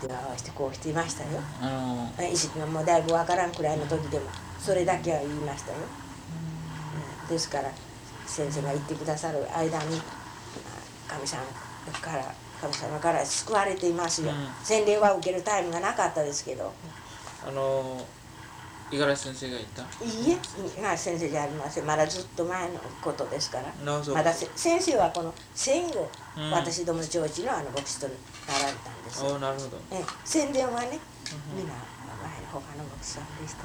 電話をしてこうしていましたよ。意識がもうだいぶわからんくらいの時でもそれだけは言いましたよ。ですから先生が言ってくださる間に神様から救われていますよ。洗礼は受けるタイムがなかったですけど。 五十嵐先生が言った？ いいえ、今先生じゃありません。まだずっと前のことですから。まだ先生はこの戦後、私どもの町地の牧師となられたんですよ。 なるほど。 宣伝はね、みんな他の牧師さんでした。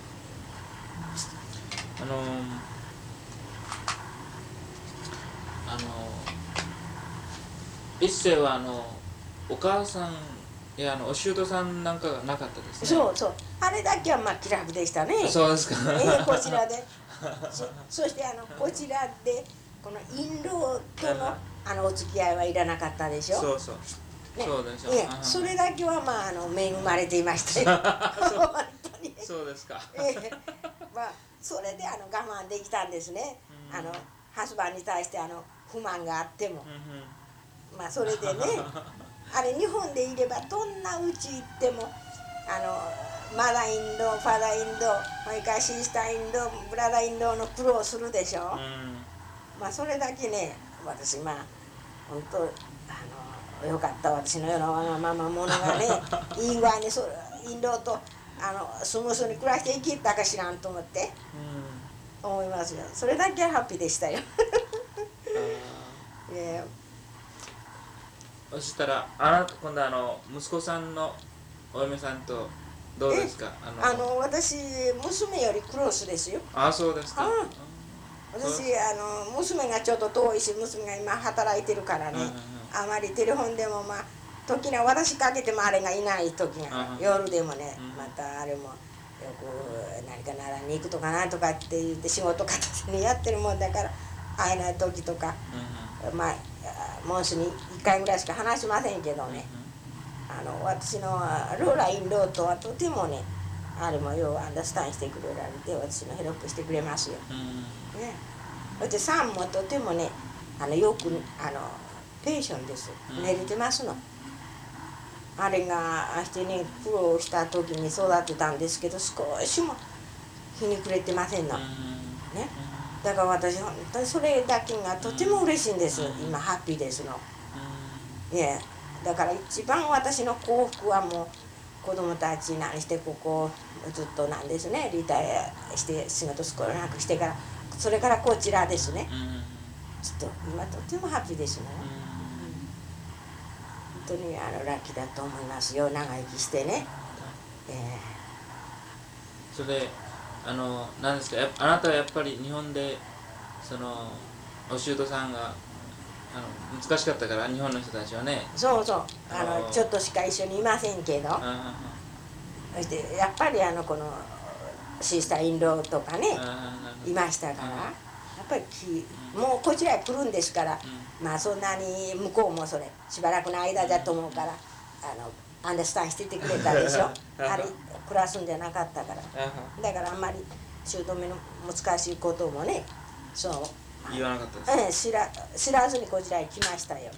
一世はお母さんやお舅さんなんかがなかったですね。 そうそう、あれだけは気楽でしたね。 そうですか。 こちらでそしてこちらでこの印籠とのお付き合いはいらなかったでしょ。 そうそう、そうでしょ。 それだけは恵まれていましたよ。本当に。 そうですか。 それで我慢できたんですね。ハスバンに対して不満があっても。それでね、あれ日本でいればどんなうち行ってもマダーインロー、ファダーインロー、それからシスターインロー、ブラダーインローの苦労するでしょ。それだけね、私本当よかった。私のようなわがまま者がねいい具合にインローとスムースに暮らしていけたかしらんと思って、思いますよ。それだけはハッピーでしたよ。 そしたら今度息子さんのお嫁さんとどうですか？ 私娘よりクロスですよ。 そうですか。 私娘がちょっと遠いし、娘が今働いてるからね、あまりテレフォンでも時には私かけてもあれがいない時が、夜でもね、またあれもよく何か習いに行くとかなんとかって言って仕事片手にやってるもんだから会えない時とか、モンスに1回ぐらいしか話しませんけどね、私のローラインローとはとてもね、あれもようアンダースタンしてくれられて、私のヘルプしてくれますよ。そしてサンもとてもね、よくペーションです。寝れてますの。あれがしてね、苦労した時に育てたんですけど、少しもひねくれてませんの。ね。だから私本当にそれだけがとても嬉しいんです。今ハッピーですの。だから一番私の幸福はもう子供たち何してここずっとなんですね、リタイアして仕事少なくしてから、それからこちらですね。ちょっと今とてもハッピーですね。本当にラッキーだと思いますよ、長生きしてね。 それで何ですか、あなたはやっぱり日本でお舅さんが難しかったから、日本の人たちはね。 そうそう、ちょっとしか一緒にいませんけど、そしてやっぱりこのシスターインローとかねいましたから、やっぱりもうこちらへ来るんですから、そんなに向こうもそれしばらくの間だと思うからアンダースタンしててくれたでしょ。あれ暮らすんじゃなかったから、だからあんまり姑の難しいこともね、そう言わなかったです。 知らずにこちらへ来ましたよ。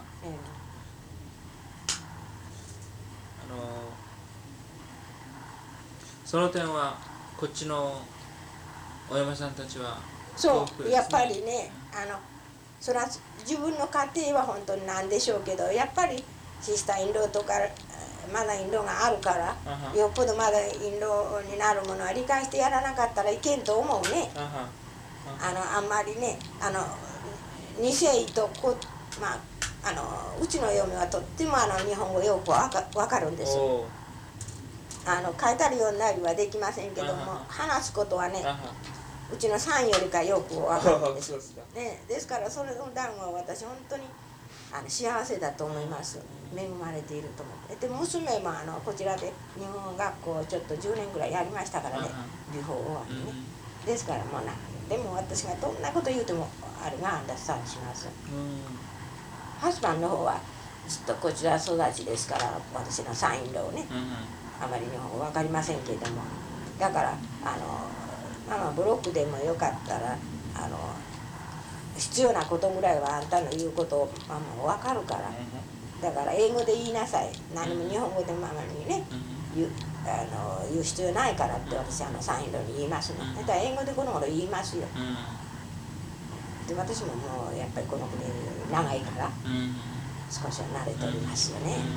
その点はこっちのお嫁さんたちはそう、やっぱりね、それは自分の家庭は本当になんでしょうけど、やっぱりシスターインローとかマダーインローがあるから、よっぽどマダーインローになるものは理解してやらなかったらいけんと思うね。あんまりね、2世とうちの嫁はとっても日本語よくわかるんです。書いてあるようになりはできませんけども、話すことはね、うちのさんよりかよくわかるんです。ですからそれの段は私本当に幸せだと思います。恵まれていると思って。で娘もこちらで日本学校ちょっと10年ぐらいやりましたからね、留学終わりね。ですからもうでも私がどんなこと言うてもあれがアンダースタンします。ハスバンの方はずっとこちら育ちですから、私のサインローね、あまり日本語分かりませんけれども、だからママブロックでもよかったら必要なことぐらいはあんたの言うことをママ分かるから、 だから英語で言いなさい。何も日本語でママにね、言う必要ないからって私サンヒロに言いますね。だから英語でこの頃言いますよ。で私ももうやっぱりこの国長いから少しは慣れておりますよね。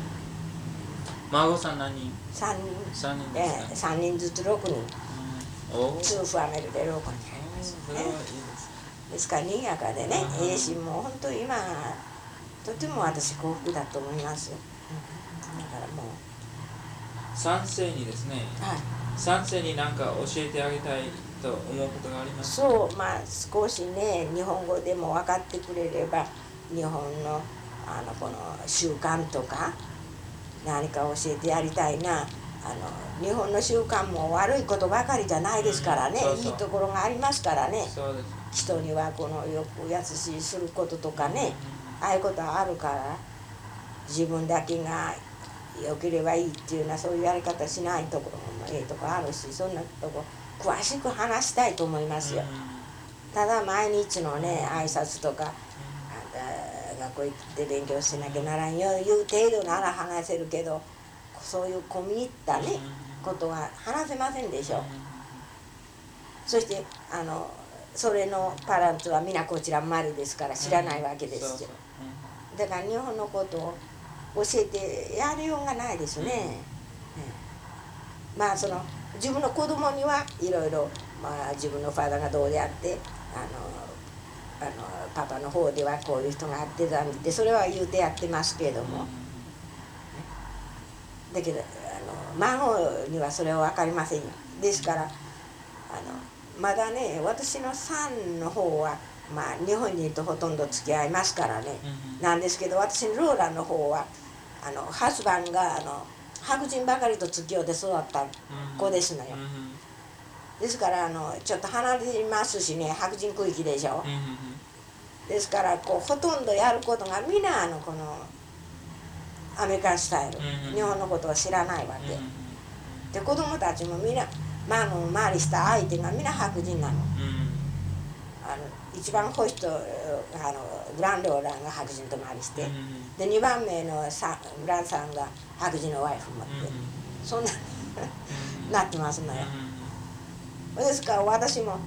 孫さん何人 ？3人。3人ずつ6人。2ファミリーで6人ありますね。ですから賑やかでね、しもう本当今とても私幸福だと思いますよ。だからもう 3世にですね、3世に何か教えてあげたいと思うことがありますか？ そう、少しね日本語でも分かってくれれば日本のこの習慣とか何か教えてやりたいな。日本の習慣も悪いことばかりじゃないですからね、いいところがありますからね。人にはよく優しいすることとかね、ああいうことはあるから自分だけが良ければいいっていうようなそういうやり方しないところもとこあるし、そんなとこ詳しく話したいと思いますよ。ただ毎日のね挨拶とか学校行って勉強しなきゃならんよいう程度なら話せるけど、そういう込み入ったねことは話せませんでしょ。そしてそれのパランツは皆こちら生まれですから知らないわけですよ。だから日本のことを教えてやりようがないですね。その自分の子供にはいろいろ自分のファダがどうであってパパの方ではこういう人があってたんでそれは言うてやってますけれども、だけど孫にはそれは分かりませんよ。ですからまだね私の3の方は日本人とほとんど付き合いますからね、なんですけど私のローラの方はハスバンが白人ばかりと付き合うて育った子ですのよ。ですからちょっと離れますしね、白人区域でしょ。ですからほとんどやることが皆このアメリカンスタイル、日本のことを知らないわけで、子供たちも皆周りした相手が皆白人なの。一番欲しい人グランドオーラーが白人と周りして、で2番目のグランさんが白人のワイフ持って、そんななってますのよ。ですから私も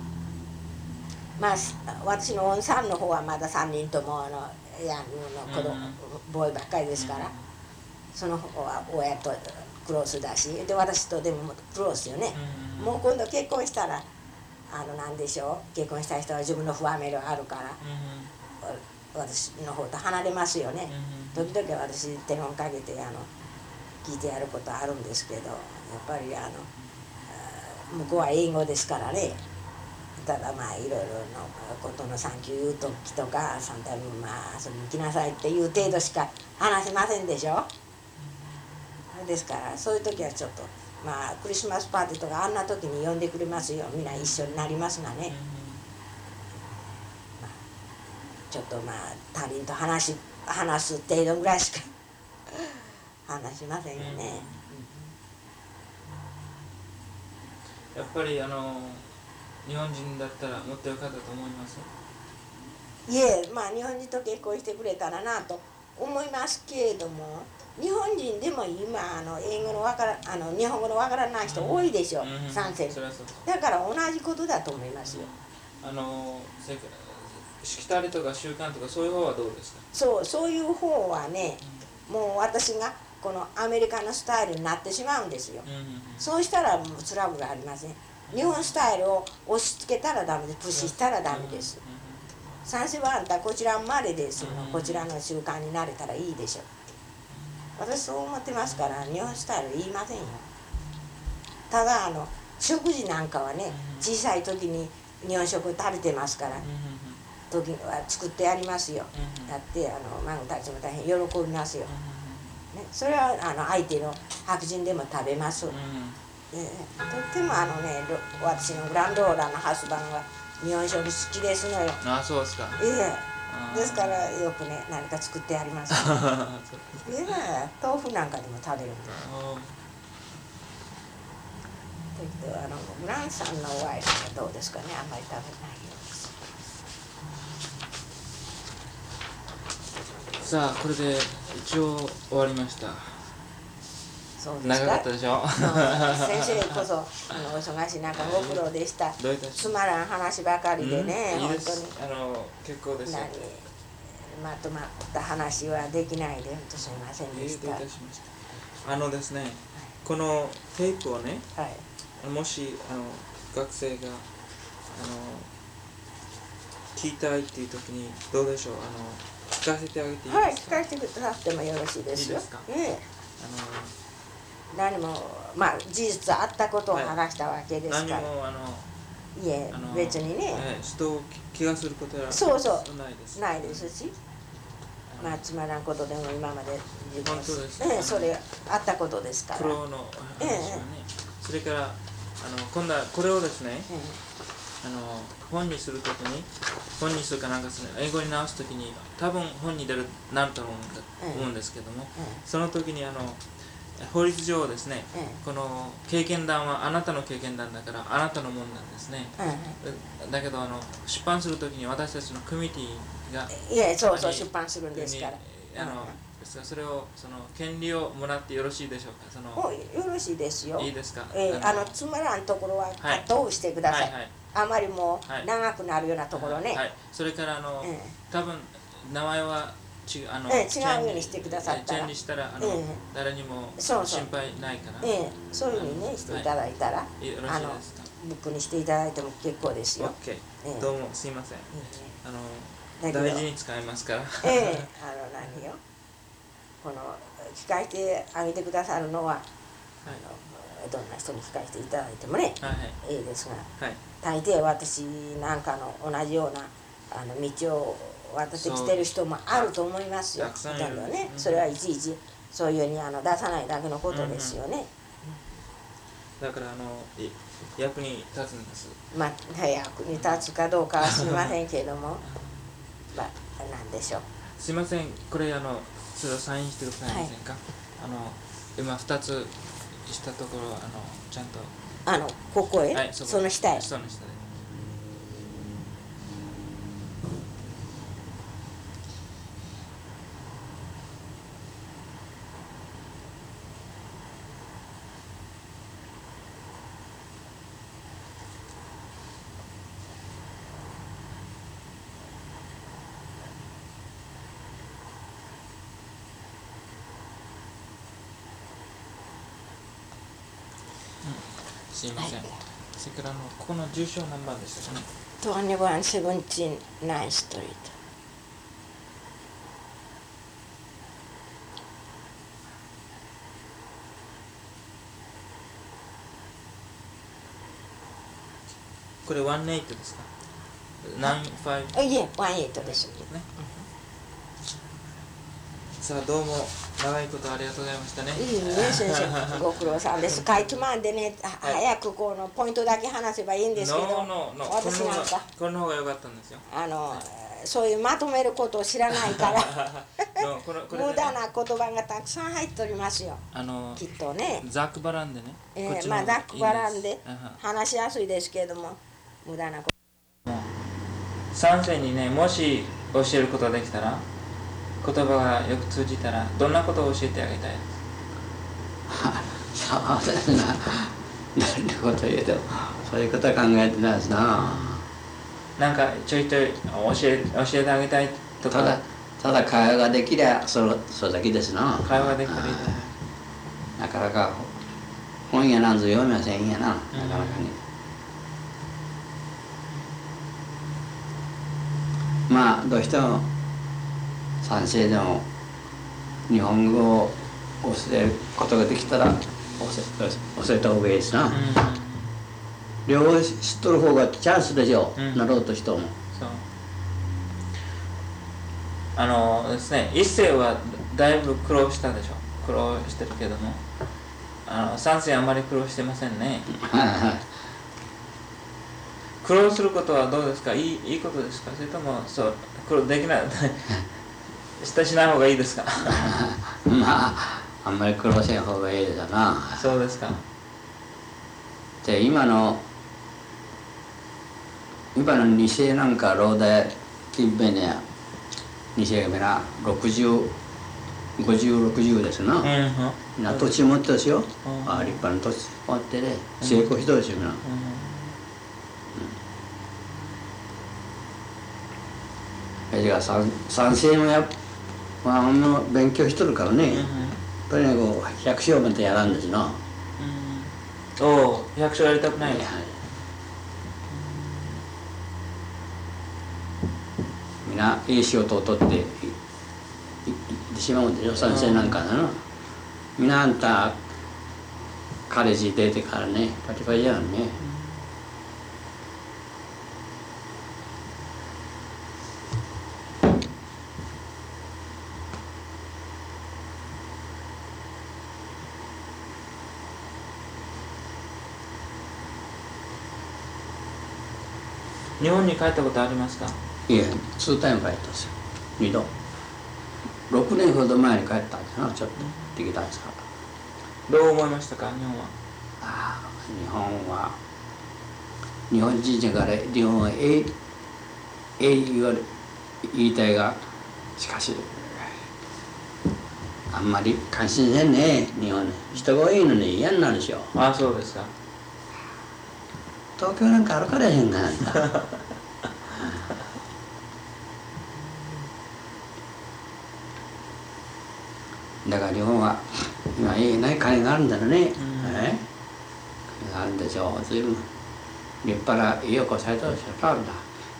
私のおさんの方はまだ3人ともヤングの子供ボーイばっかりですから、その方は親とクロスだし、で私とでもクロスよね。もう今度結婚したら何でしょう、結婚した人は自分の不安メールがあるから、私の方と離れますよね。時々私手本かけて聞いてやることあるんですけど、やっぱり向こうは英語ですからね。ただいろいろのことの産休言う時とかサンタイム遊びに来なさいっていう程度しか話せませんでしょ。ですからそういう時はちょっとクリスマスパーティーとかあんな時に呼んでくれますよ。みんな一緒になりますがね、ちょっと他人と話す程度ぐらいしか話しませんよね。 やっぱり日本人だったらもっとよかったと思います。 いえ、日本人と結婚してくれたらなと思いますけれども、日本人でも今英語の日本語のわからない人多いでしょ、3世。だから同じことだと思いますよ。 しきたりとか習慣とかそういう方はどうですか？ そういう方はね、もう私がこのアメリカのスタイルになってしまうんですよ。そうしたらもうトラブルがありません。日本スタイルを押し付けたらダメです。プッシュしたらダメです。3世はあんたこちらまでですの、こちらの習慣になれたらいいでしょ。私そう思ってますから日本スタイル言いませんよ。ただ食事なんかはね、小さい時に日本食食べてますから、時は作ってやりますよ。やって孫たちも大変喜びますよ。ね、それは相手の白人でも食べます。とっても私のグランドオーラーのハスバンは日本食好きですのよ。 そうですか。 ですからよくね何か作ってやります。豆腐なんかでも食べるんです。グランさんのワイフはどうですかね、あんまり食べないようです。 さあこれで一応終わりました。 そうですか。 長かったでしょ。 先生こそお忙しい中ご苦労でした。つまらん話ばかりでね、本当に結構ですよ。 まとまった話はできないで本当すみませんでした。 ですね、このテープをね、もし学生が聞きたいっていう時にどうでしょう、聞かせてあげていいですか。 はい、聞かせてくださってもよろしいですよ。いいですか。何もまあ事実あったことを話したわけですから。いえ、別にね。 人を気がすることはないですし。まあつまらんことでも今まで本当ですね。 それあったことですから。 苦労の話はね。それから今度はこれをですね、本にするときに本にするかなんかする英語に直すときに多分本になると思うんですけども、その時に法律上ですね、この経験談はあなたの経験談だからあなたのものなんですね。だけど出版するときに私たちのコミュニティがそう出版するんですから。 それを権利をもらってよろしいでしょうか。 よろしいですよ。 いいですか。 つまらんところはカットオフしてください。あまりもう長くなるようなところね。 それから多分名前は違うようにしてくださったら、 チェンジしたら誰にも心配ないから、 そういうふうにねしていただいたら、ブックにしていただいても結構ですよ。 どうもすいません。大事に使いますから。 何よ、この聞かせてあげてくださるのは、どんな人に聞かせていただいてもね、いいですが、大抵私なんかの同じような道を渡ってきてる人もあると思いますよ。それはいちいちそういうふうに出さないだけのことですよね。 だから役に立つんです。 まあ役に立つかどうかは知りませんけれども、まあなんでしょう。 すいません、これそれをサインしてくださいませんか。今2つしたところちゃんとここへ、その下へ。 すいません。それからここの住所何番でしたかね。 2179 ストリート。 これ18ですか。95。 いえ、18ですね。 さあどうも長いことありがとうございましたね。 いいね、先生、ご苦労さんです。かいつまんでね、早くこのポイントだけ話せばいいんですけど、私なんかこの方が良かったんですよ。 そういうまとめることを知らないから無駄な言葉がたくさん入っておりますよ。きっとね。 ざっくばらんでね。 まあざっくばらんで話しやすいですけれども、無駄なこと。 先生にね、もし教えることができたら、言葉がよく通じたらどんなことを教えてあげたいですか。 そうですな。どんなこと言うとそういうことは考えてないですな。 なんかちょいちょい教えてあげたいとか。 ただ会話ができりゃそれだけですな。 会話ができたらいいなかなか本やなんぞ読みませんやな、なかなかに。まあどうしても賛成でも日本語を教えることができたら教えた方がいいですな。両方知っとる方がチャンスでしょう、なろうとしても。 ですね、一世はだいぶ苦労したでしょ。苦労してるけども三世あまり苦労してませんね。苦労することはどうですか。いいことですか。それとも苦労できないしない方がいいですか。 まああんまり苦労しない方がいいですよな。 そうですか。 で今の2世なんか老大近辺には 2世がみな5060ですな、みんな土地持ってたですよ、立派な土地持ってね、成功人ですよみんな。だから三世も勉強しとるからね、やっぱりねこう百姓までやらんですな。 おお、百姓やりたくないの。 みんないい仕事を取っていってしまうんでしょ、三世なんかな。みんなあんたカレッジ出てからねパリパリやんね。 日本に帰ったことありますか？ いえ、2タイム帰ったんですよ、2度。6年ほど前に帰ったんですな、ちょっとできたんですから。 どう思いましたか、日本は？ 日本人だから日本は言いたいが、しかしあんまり関心せんね、日本ね。人が多いのに嫌になるでしょ。 ああ、そうですか。 東京なんか歩かれへんがなんだだから日本は今いいね、金があるんだろうね、金があるんでしょう。随分立派な家をこされたでしょ、あるんだ。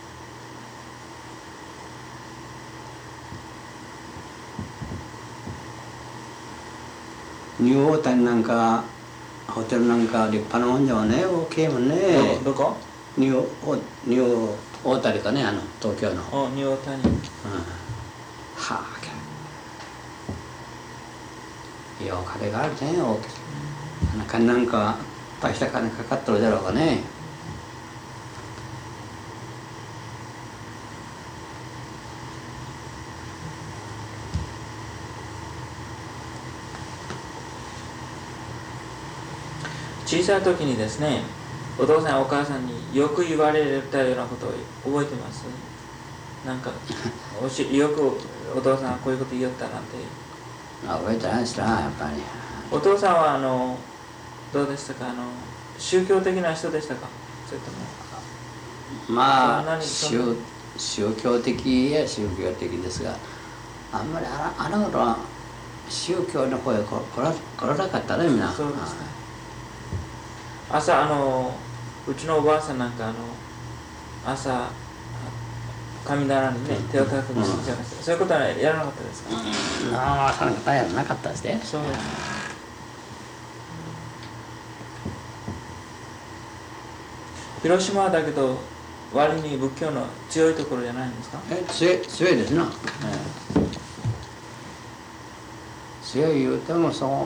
ニューオータニなんかホテルなんか立派なもんじゃね、大きいもんね。 どこ？ ニューオータニかね、東京の。 ニューオータニ。 はあ、いや、金があるね、大きい。金なんか大した金かかってるだろうかね。 小さい時にですね、お父さんお母さんによく言われたようなことを覚えてます？なんかよくお父さんはこういうこと言いよったなんて。 覚えてないですな、やっぱり。 お父さんはどうでしたか、宗教的な人でしたか？それともまあ宗教的や宗教的ですが、あんまりあの頃は宗教の方へ来らなかったね、みんな。 そうですね。朝うちのおばあさんなんか朝神棚にね手を叩くのしてました。そういうことはやらなかったですか？ そんなことやらなかったですね。 そうですね。広島はだけど割に仏教の強いところじゃないんですか？ 強いですな。強い言うても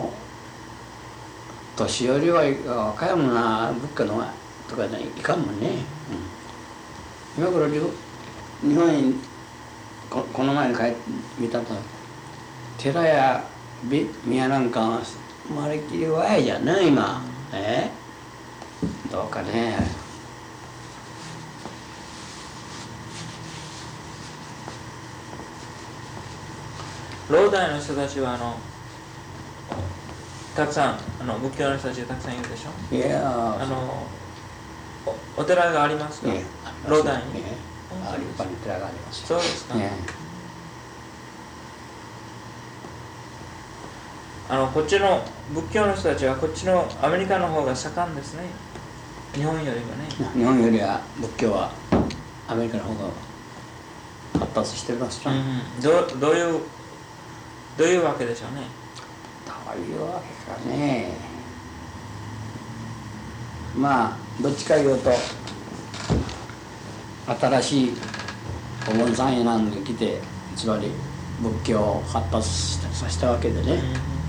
年寄りは若いもんな、仏教のとかいかんもんね。今頃日本にこの前に帰ってみたと、寺や宮なんかはまるっきり弱いじゃんね今。どうかね。 老大の人たちはたくさん仏教の人たちがたくさんいるでしょ。 いやお寺がありますか？老大に。 立派な寺があります。 そうですか。こっちの仏教の人たちはこっちのアメリカの方が盛んですね。日本よりもね。 日本よりは仏教はアメリカの方が発達してますか。 どういうわけでしょうね。 どういうわけかね。まあどっちかいうと新しいお盆さんやなんで来て、つまり仏教を発達させたわけでね。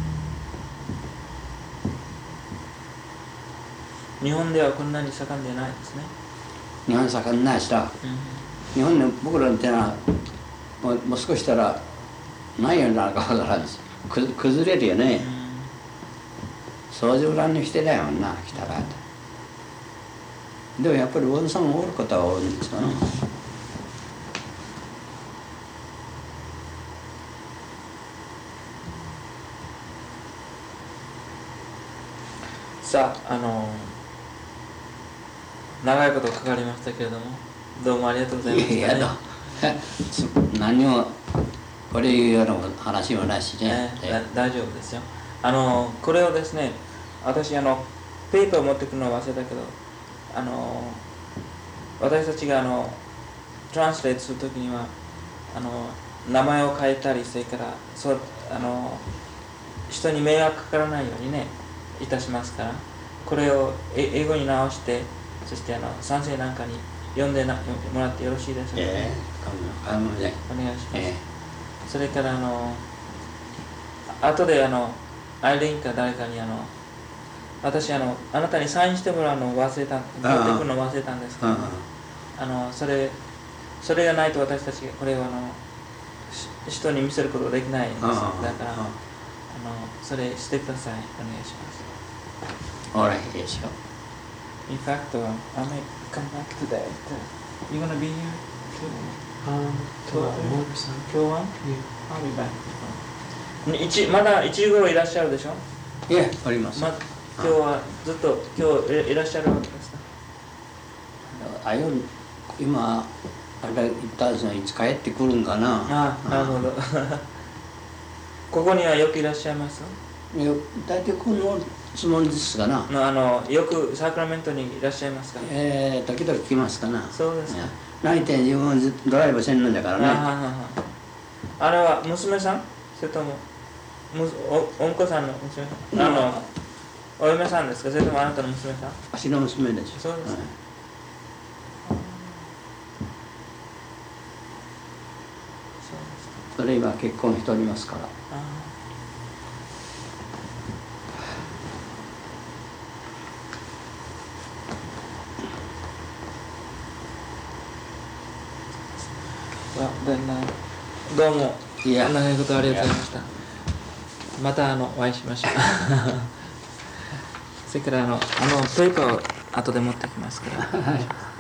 日本ではこんなに盛んでないですね。 日本盛んないしな。日本の僕らの手はもう少ししたら何ようになるかわからんです。崩れるよね。掃除裏にしてないもんな、来たら。でもやっぱりお坊さんもおることはおるんですよね。 さあ、長いことかかりましたけれども、どうもありがとうございました、ね。 いやいや何もこれいうような話もなしね。 大丈夫ですよ。これをですね、私ペーパーを持ってくるのを忘れたけど、私たちがトランスレートするときには名前を変えたり、それから人に迷惑かからないようにねいたしますから、これを英語に直して、そして賛成なんかに読んでもらってよろしいでしょうか。お願いします。それから後でアイレンか誰かに私あなたにサインしてもらうのを忘れた、持ってくるのを忘れたんですけど、それがないと私たちこれを人に見せることができないんです。だからそれしてください。お願いします。 Alright, yes. In fact, I may come back today. You gonna be here too? 今日は I'll be back. まだ1時頃いらっしゃるでしょ。 いえ、おります。 今日はずっと今日いらっしゃるわけですか。 今あれ言ったんですが、いつ帰ってくるんかな。 なるほど。ここにはよくいらっしゃいます。 大体このつもりですかな。 よくサクラメントにいらっしゃいますか。 時々来ますかな。 そうですか。 ないて自分ドライブせんのだからね。 あれは娘さん、それともお婿さんの娘さん、お嫁さんですか、それともあなたの娘さん。 私の娘です。 そうですか。 それ今結婚しておりますから。 どうも長いことありがとうございました。またお会いしましょう。それからペーパーを後で持ってきますから。